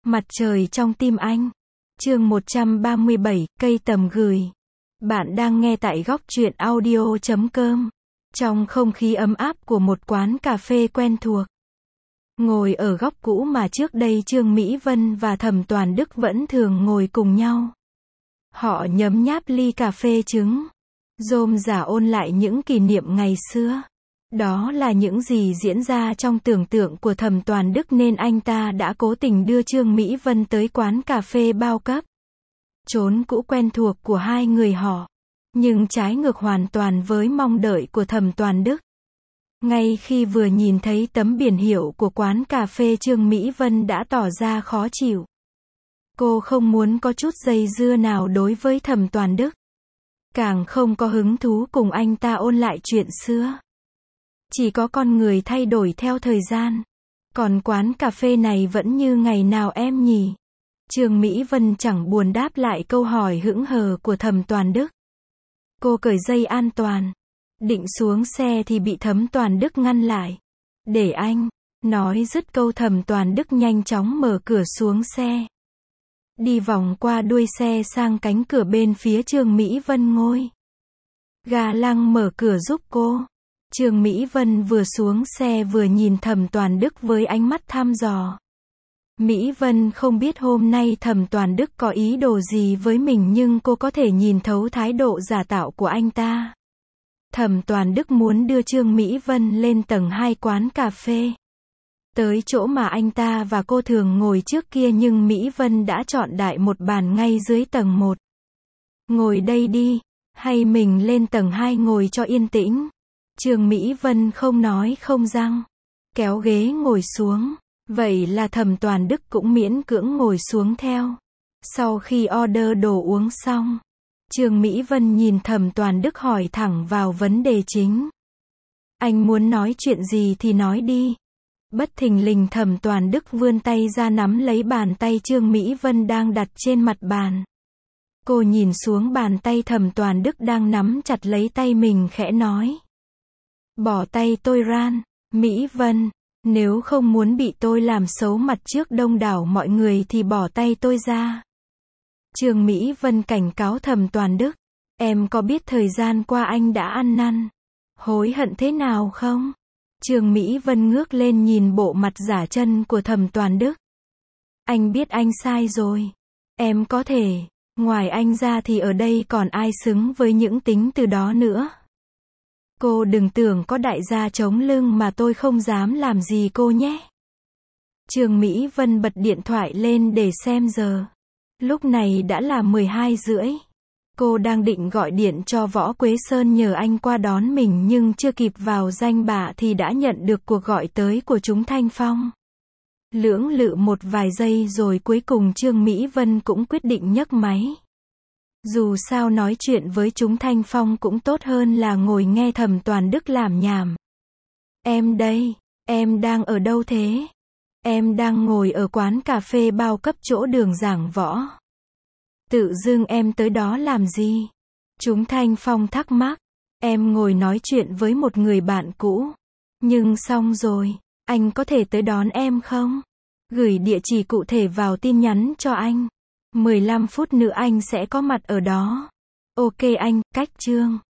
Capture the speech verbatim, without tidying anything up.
Mặt trời trong tim anh. Chương một trăm ba mươi bảy, cây tầm gửi. Bạn đang nghe tại góc truyện audio chấm com. Trong không khí ấm áp của một quán cà phê quen thuộc. Ngồi ở góc cũ mà trước đây Trương Mỹ Vân và Thẩm Toàn Đức vẫn thường ngồi cùng nhau. Họ nhấm nháp ly cà phê trứng. Rôm rả ôn lại những kỷ niệm ngày xưa. Đó là những gì diễn ra trong tưởng tượng của Thẩm Toàn Đức nên anh ta đã cố tình đưa Trương Mỹ Vân tới quán cà phê bao cấp. Chốn cũ quen thuộc của hai người họ. Nhưng trái ngược hoàn toàn với mong đợi của Thẩm Toàn Đức. Ngay khi vừa nhìn thấy tấm biển hiệu của quán cà phê Trương Mỹ Vân đã tỏ ra khó chịu. Cô không muốn có chút dây dưa nào đối với Thẩm Toàn Đức. Càng không có hứng thú cùng anh ta ôn lại chuyện xưa. Chỉ có con người thay đổi theo thời gian. Còn quán cà phê này vẫn như ngày nào em nhỉ? Trương Mỹ Vân chẳng buồn đáp lại câu hỏi hững hờ của Thẩm Toàn Đức. Cô cởi dây an toàn. Định xuống xe thì bị Thẩm Toàn Đức ngăn lại. Để anh. Nói dứt câu Thẩm Toàn Đức nhanh chóng mở cửa xuống xe. Đi vòng qua đuôi xe sang cánh cửa bên phía Trương Mỹ Vân ngồi. Gà lăng mở cửa giúp cô. Trương Mỹ Vân vừa xuống xe vừa nhìn Thẩm Toàn Đức với ánh mắt thăm dò. Mỹ Vân không biết hôm nay Thẩm Toàn Đức có ý đồ gì với mình nhưng cô có thể nhìn thấu thái độ giả tạo của anh ta. Thẩm Toàn Đức muốn đưa Trương Mỹ Vân lên tầng hai quán cà phê. Tới chỗ mà anh ta và cô thường ngồi trước kia nhưng Mỹ Vân đã chọn đại một bàn ngay dưới tầng một. Ngồi đây đi, hay mình lên tầng hai ngồi cho yên tĩnh. Trương Mỹ Vân không nói không rằng. Kéo ghế ngồi xuống. Vậy là Thẩm Toàn Đức cũng miễn cưỡng ngồi xuống theo. Sau khi order đồ uống xong. Trương Mỹ Vân nhìn Thẩm Toàn Đức hỏi thẳng vào vấn đề chính. Anh muốn nói chuyện gì thì nói đi. Bất thình lình Thẩm Toàn Đức vươn tay ra nắm lấy bàn tay Trương Mỹ Vân đang đặt trên mặt bàn. Cô nhìn xuống bàn tay Thẩm Toàn Đức đang nắm chặt lấy tay mình khẽ nói. Bỏ tay tôi ra, Mỹ Vân. Nếu không muốn bị tôi làm xấu mặt trước đông đảo mọi người thì bỏ tay tôi ra. Trương Mỹ Vân cảnh cáo Thẩm Toàn Đức. Em có biết thời gian qua anh đã ăn năn, hối hận thế nào không? Trương Mỹ Vân ngước lên nhìn bộ mặt giả chân của Thẩm Toàn Đức. Anh biết anh sai rồi. Em có thể, ngoài anh ra thì ở đây còn ai xứng với những tính từ đó nữa. Cô đừng tưởng có đại gia chống lưng mà tôi không dám làm gì cô nhé. Trương Mỹ Vân bật điện thoại lên để xem giờ. Lúc này đã là mười hai rưỡi. Cô đang định gọi điện cho Võ Quế Sơn nhờ anh qua đón mình nhưng chưa kịp vào danh bạ thì đã nhận được cuộc gọi tới của Trúng Thanh Phong. Lưỡng lự một vài giây rồi cuối cùng Trương Mỹ Vân cũng quyết định nhấc máy. Dù sao nói chuyện với Trúng Thanh Phong cũng tốt hơn là ngồi nghe Thẩm Toàn Đức làm nhảm. Em đây, em đang ở đâu thế? Em đang ngồi ở quán cà phê bao cấp chỗ đường Giảng Võ. Tự dưng em tới đó làm gì? Trúng Thanh Phong thắc mắc. Em ngồi nói chuyện với một người bạn cũ. Nhưng xong rồi, anh có thể tới đón em không? Gửi địa chỉ cụ thể vào tin nhắn cho anh. mười lăm phút nữa anh sẽ có mặt ở đó. Ok anh, cách chương.